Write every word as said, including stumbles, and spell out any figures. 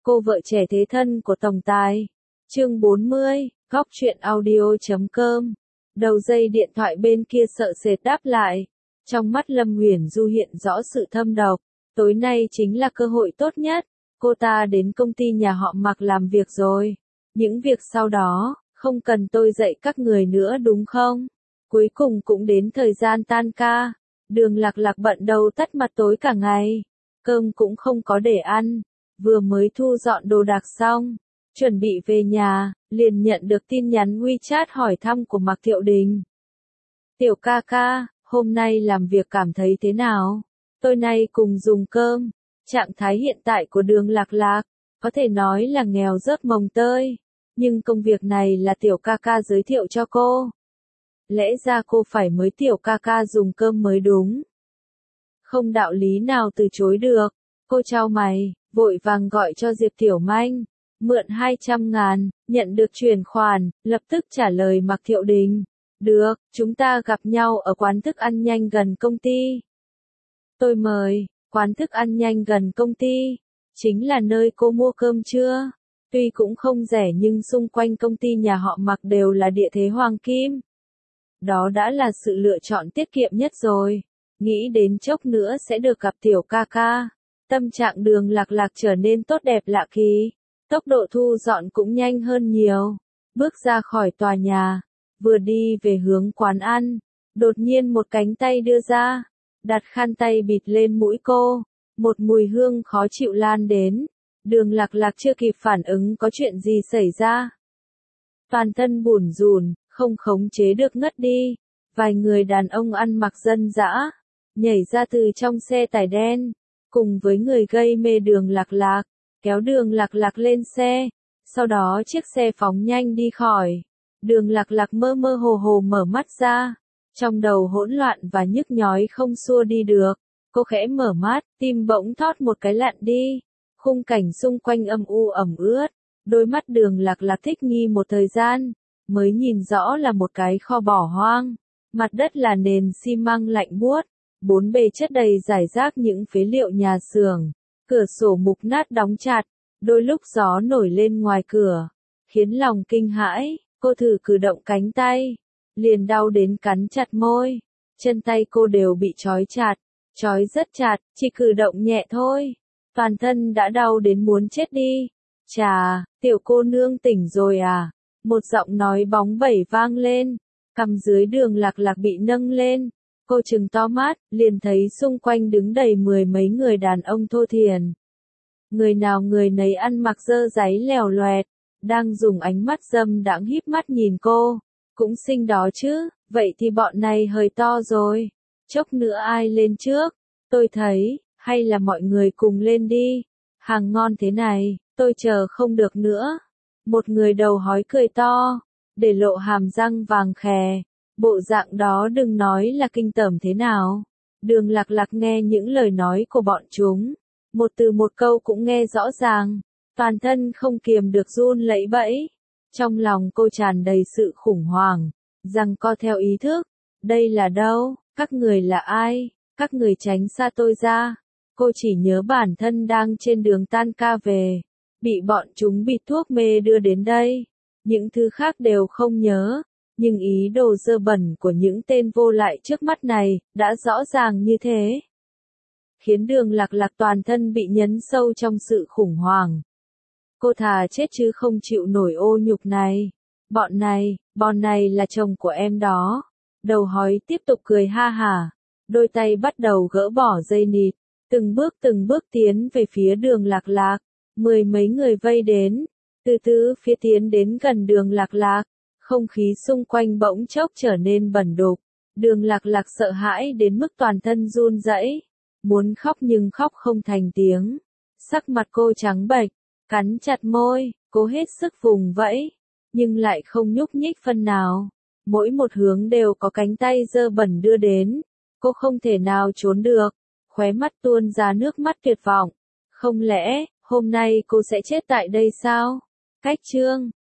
Cô vợ trẻ thế thân của tổng tài. Chương bốn mươi, góc truyện audio.com. Đầu dây điện thoại bên kia sợ sệt đáp lại. Trong mắt Lâm Huyền Du hiện rõ sự thâm độc. Tối nay chính là cơ hội tốt nhất. Cô ta đến công ty nhà họ Mạc làm việc rồi. Những việc sau đó, không cần tôi dạy các người nữa đúng không? Cuối cùng cũng đến thời gian tan ca. Đường Lạc Lạc bận đầu tắt mặt tối cả ngày. Cơm cũng không có để ăn. Vừa mới thu dọn đồ đạc xong, chuẩn bị về nhà, liền nhận được tin nhắn WeChat hỏi thăm của Mạc Thiệu Đình. Tiểu ca ca, hôm nay làm việc cảm thấy thế nào? Tôi nay cùng dùng cơm. Trạng thái hiện tại của Đường Lạc Lạc, có thể nói là nghèo rớt mồng tơi. Nhưng công việc này là tiểu ca ca giới thiệu cho cô. Lẽ ra cô phải mới tiểu ca ca dùng cơm mới đúng. Không đạo lý nào từ chối được. Cô chau mày, vội vàng gọi cho Diệp Tiểu Manh. Mượn hai trăm ngàn, nhận được chuyển khoản, lập tức trả lời Mạc Thiệu Đình. Được, chúng ta gặp nhau ở quán thức ăn nhanh gần công ty. Tôi mời, quán thức ăn nhanh gần công ty. Chính là nơi cô mua cơm chưa? Tuy cũng không rẻ nhưng xung quanh công ty nhà họ Mạc đều là địa thế hoàng kim. Đó đã là sự lựa chọn tiết kiệm nhất rồi. Nghĩ đến chốc nữa sẽ được gặp tiểu ca ca. Tâm trạng Đường Lạc Lạc trở nên tốt đẹp lạ kỳ. Tốc độ thu dọn cũng nhanh hơn nhiều. Bước ra khỏi tòa nhà. Vừa đi về hướng quán ăn. Đột nhiên một cánh tay đưa ra. Đặt khăn tay bịt lên mũi cô. Một mùi hương khó chịu lan đến. Đường Lạc Lạc chưa kịp phản ứng có chuyện gì xảy ra. Toàn thân bủn rủn, không khống chế được ngất đi. Vài người đàn ông ăn mặc dân dã, nhảy ra từ trong xe tải đen, cùng với người gây mê Đường Lạc Lạc, kéo Đường Lạc Lạc lên xe. Sau đó chiếc xe phóng nhanh đi khỏi. Đường Lạc Lạc mơ mơ hồ hồ mở mắt ra. Trong đầu hỗn loạn và nhức nhói không xua đi được. Cô khẽ mở mắt, tim bỗng thót một cái lặn đi. Khung cảnh xung quanh âm u ẩm ướt. Đôi mắt Đường Lạc Lạc thích nghi một thời gian, mới nhìn rõ là một cái kho bỏ hoang. Mặt đất là nền xi măng lạnh buốt. Bốn bề chất đầy rải rác những phế liệu nhà xưởng. Cửa sổ mục nát đóng chặt. Đôi lúc gió nổi lên ngoài cửa, khiến lòng kinh hãi. Cô thử cử động cánh tay, liền đau đến cắn chặt môi. Chân tay cô đều bị trói chặt, trói rất chặt, chỉ cử động nhẹ thôi. Toàn thân đã đau đến muốn chết đi. Chà, tiểu cô nương tỉnh rồi à? Một giọng nói bóng bẩy vang lên. Cằm dưới Đường Lạc Lạc bị nâng lên. Cô trừng to mắt, liền thấy xung quanh đứng đầy mười mấy người đàn ông thô thiển. Người nào người nấy ăn mặc dơ dáy lèo loẹt, đang dùng ánh mắt dâm đãng híp mắt nhìn cô. Cũng xinh đó chứ, vậy thì bọn này hơi to rồi. Chốc nữa ai lên trước? Tôi thấy, hay là mọi người cùng lên đi. Hàng ngon thế này, tôi chờ không được nữa. Một người đầu hói cười to, để lộ hàm răng vàng khè. Bộ dạng đó đừng nói là kinh tởm thế nào. Đường Lạc Lạc nghe những lời nói của bọn chúng. Một từ một câu cũng nghe rõ ràng. Toàn thân không kiềm được run lẩy bẩy. Trong lòng cô tràn đầy sự khủng hoảng. Rằng co theo ý thức. Đây là đâu? Các người là ai? Các người tránh xa tôi ra. Cô chỉ nhớ bản thân đang trên đường tan ca về. Bị bọn chúng bịt thuốc mê đưa đến đây. Những thứ khác đều không nhớ. Nhưng ý đồ dơ bẩn của những tên vô lại trước mắt này, đã rõ ràng như thế. Khiến Đường Lạc Lạc toàn thân bị nhấn sâu trong sự khủng hoảng. Cô thà chết chứ không chịu nổi ô nhục này. Bọn này, bọn này là chồng của em đó. Đầu hói tiếp tục cười ha hả. Đôi tay bắt đầu gỡ bỏ dây nịt. Từng bước từng bước tiến về phía Đường Lạc Lạc. Mười mấy người vây đến. Từ từ phía tiến đến gần Đường Lạc Lạc. Không khí xung quanh bỗng chốc trở nên bẩn đục. Đường Lạc Lạc sợ hãi đến mức toàn thân run rẩy. Muốn khóc nhưng khóc không thành tiếng. Sắc mặt cô trắng bệch, cắn chặt môi, cố hết sức vùng vẫy. Nhưng lại không nhúc nhích phân nào. Mỗi một hướng đều có cánh tay dơ bẩn đưa đến. Cô không thể nào trốn được. Khóe mắt tuôn ra nước mắt tuyệt vọng. Không lẽ, hôm nay cô sẽ chết tại đây sao? Cách chương